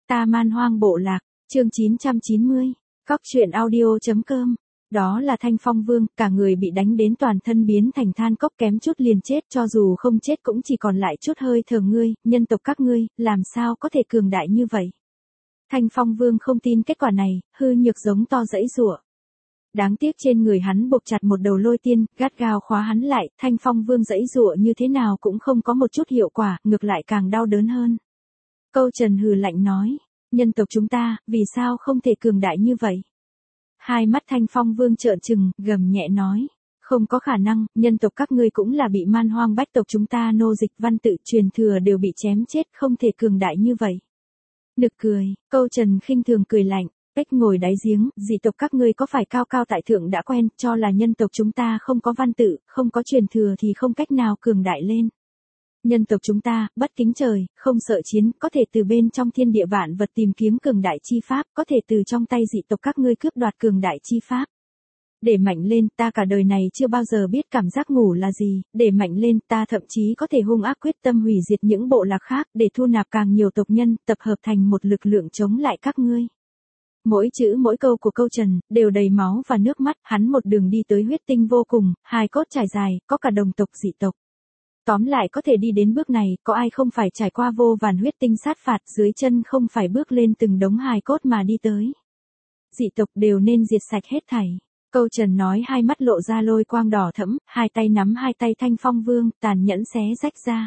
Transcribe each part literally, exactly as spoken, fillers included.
Ta Man Hoang Bộ Lạc, chương chín trăm chín mươi, Cóc truyện audio.com. Đó là Thanh Phong Vương, cả người bị đánh đến toàn thân biến thành than cốc, kém chút liền chết, cho dù không chết cũng chỉ còn lại chút hơi thở. Ngươi, nhân tộc các ngươi, làm sao có thể cường đại như vậy? Thanh Phong Vương không tin kết quả này, hư nhược giống to giãy giụa. Đáng tiếc trên người hắn buộc chặt một đầu lôi tiên, gắt gao khóa hắn lại, Thanh Phong Vương giãy giụa như thế nào cũng không có một chút hiệu quả, ngược lại càng đau đớn hơn. Câu Trần hừ lạnh nói, nhân tộc chúng ta, vì sao không thể cường đại như vậy? Hai mắt Thanh Phong Vương trợn trừng, gầm nhẹ nói, không có khả năng, nhân tộc các ngươi cũng là bị man hoang bách tộc chúng ta nô dịch, văn tự truyền thừa đều bị chém chết, không thể cường đại như vậy. Nực cười, Câu Trần khinh thường cười lạnh, cách ngồi đáy giếng, dị tộc các ngươi có phải cao cao tại thượng đã quen, cho là nhân tộc chúng ta không có văn tự, không có truyền thừa thì không cách nào cường đại lên. Nhân tộc chúng ta, bất kính trời, không sợ chiến, có thể từ bên trong thiên địa vạn vật tìm kiếm cường đại chi pháp, có thể từ trong tay dị tộc các ngươi cướp đoạt cường đại chi pháp. Để mạnh lên, ta cả đời này chưa bao giờ biết cảm giác ngủ là gì, để mạnh lên, ta thậm chí có thể hung ác quyết tâm hủy diệt những bộ lạc khác, để thu nạp càng nhiều tộc nhân, tập hợp thành một lực lượng chống lại các ngươi. Mỗi chữ mỗi câu của Câu Trần, đều đầy máu và nước mắt, hắn một đường đi tới huyết tinh vô cùng, hài cốt trải dài, có cả đồng tộc dị tộc. Tóm lại có thể đi đến bước này, có ai không phải trải qua vô vàn huyết tinh sát phạt, dưới chân không phải bước lên từng đống hài cốt mà đi tới. Dị tộc đều nên diệt sạch hết thảy. Câu Trần nói, hai mắt lộ ra lôi quang đỏ thẫm, hai tay nắm hai tay Thanh Phong Vương, tàn nhẫn xé rách ra.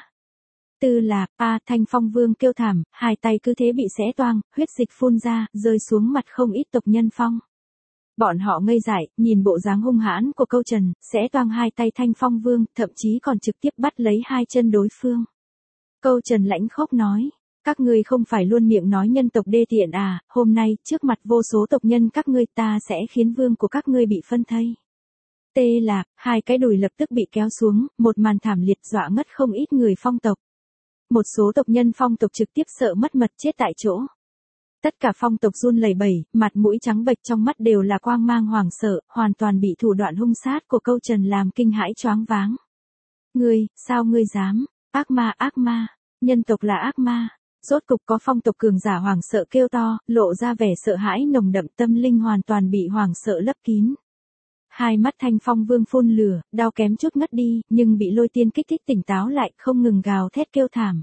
Tư Lạc, a, Thanh Phong Vương kêu thảm, hai tay cứ thế bị xé toang, huyết dịch phun ra, rơi xuống mặt không ít tộc nhân phong. Bọn họ ngây dại, nhìn bộ dáng hung hãn của Câu Trần, xé toang hai tay Thanh Phong Vương, thậm chí còn trực tiếp bắt lấy hai chân đối phương. Câu Trần lãnh khốc nói, các ngươi không phải luôn miệng nói nhân tộc đê tiện à, hôm nay, trước mặt vô số tộc nhân các ngươi, ta sẽ khiến vương của các ngươi bị phân thây. Tê Lạc, hai cái đùi lập tức bị kéo xuống, một màn thảm liệt dọa ngất không ít người phong tộc. Một số tộc nhân phong tộc trực tiếp sợ mất mật chết tại chỗ. Tất cả phong tộc run lẩy bẩy, mặt mũi trắng bệch, trong mắt đều là quang mang hoảng sợ, hoàn toàn bị thủ đoạn hung sát của Câu Trần làm kinh hãi choáng váng. Ngươi, sao ngươi dám? Ác ma, ác ma, nhân tộc là ác ma. Rốt cục có phong tộc cường giả hoảng sợ kêu to, lộ ra vẻ sợ hãi nồng đậm, tâm linh hoàn toàn bị hoảng sợ lấp kín. Hai mắt Thanh Phong Vương phun lửa, đau kém chút ngất đi, nhưng bị lôi tiên kích thích tỉnh táo lại, không ngừng gào thét kêu thảm.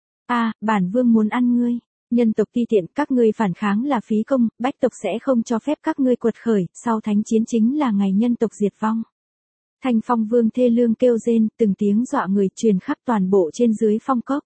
A, bản vương muốn ăn ngươi. Nhân tộc ti tiện, các ngươi phản kháng là phí công, bách tộc sẽ không cho phép các ngươi quật khởi, sau thánh chiến chính là ngày nhân tộc diệt vong. Thanh Phong Vương thê lương kêu rên, từng tiếng dọa người truyền khắp toàn bộ trên dưới phong cốc.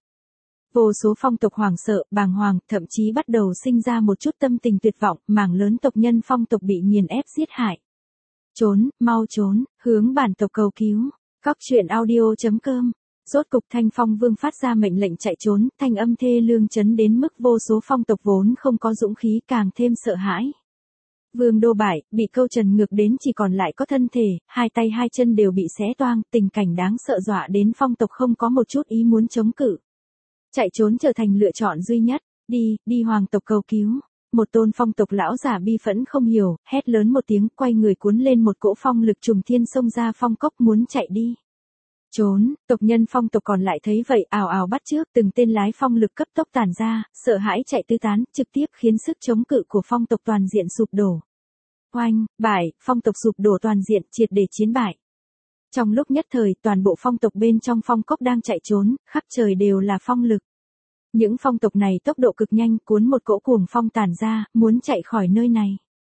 Vô số phong tộc hoảng sợ, bàng hoàng, thậm chí bắt đầu sinh ra một chút tâm tình tuyệt vọng, mảng lớn tộc nhân phong tộc bị nghiền ép giết hại. Trốn, mau trốn, hướng bản tộc cầu cứu. Cóc truyện audio.com. Rốt cục Thanh Phong Vương phát ra mệnh lệnh chạy trốn, thanh âm thê lương chấn đến mức vô số phong tộc vốn không có dũng khí càng thêm sợ hãi. Vương đô bại, bị Câu Trần ngược đến chỉ còn lại có thân thể, hai tay hai chân đều bị xé toang, tình cảnh đáng sợ dọa đến phong tộc không có một chút ý muốn chống cự. Chạy trốn trở thành lựa chọn duy nhất, đi, đi hoàng tộc cầu cứu. Một tôn phong tộc lão giả bi phẫn không hiểu, hét lớn một tiếng, quay người cuốn lên một cỗ phong lực trùng thiên xông ra phong cốc muốn chạy đi. Trốn, tộc nhân phong tộc còn lại thấy vậy ào ào bắt trước, từng tên lái phong lực cấp tốc tản ra, sợ hãi chạy tứ tán, trực tiếp khiến sức chống cự của phong tộc toàn diện sụp đổ. Oanh, bại, phong tộc sụp đổ toàn diện, triệt để chiến bại. Trong lúc nhất thời, toàn bộ phong tộc bên trong phong cốc đang chạy trốn, khắp trời đều là phong lực. Những phong tộc này tốc độ cực nhanh, cuốn một cỗ cuồng phong tản ra, muốn chạy khỏi nơi này.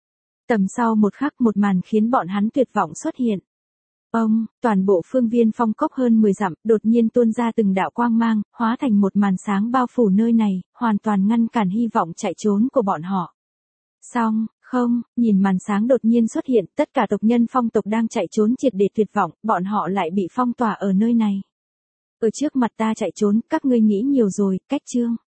Tầm sau một khắc, một màn khiến bọn hắn tuyệt vọng xuất hiện. Ông, toàn bộ phương viên phong cốc hơn mười dặm, đột nhiên tuôn ra từng đạo quang mang, hóa thành một màn sáng bao phủ nơi này, hoàn toàn ngăn cản hy vọng chạy trốn của bọn họ. Xong, không, nhìn màn sáng đột nhiên xuất hiện, tất cả tộc nhân phong tộc đang chạy trốn triệt để tuyệt vọng, bọn họ lại bị phong tỏa ở nơi này. Ở trước mặt ta chạy trốn, các ngươi nghĩ nhiều rồi, cách chương.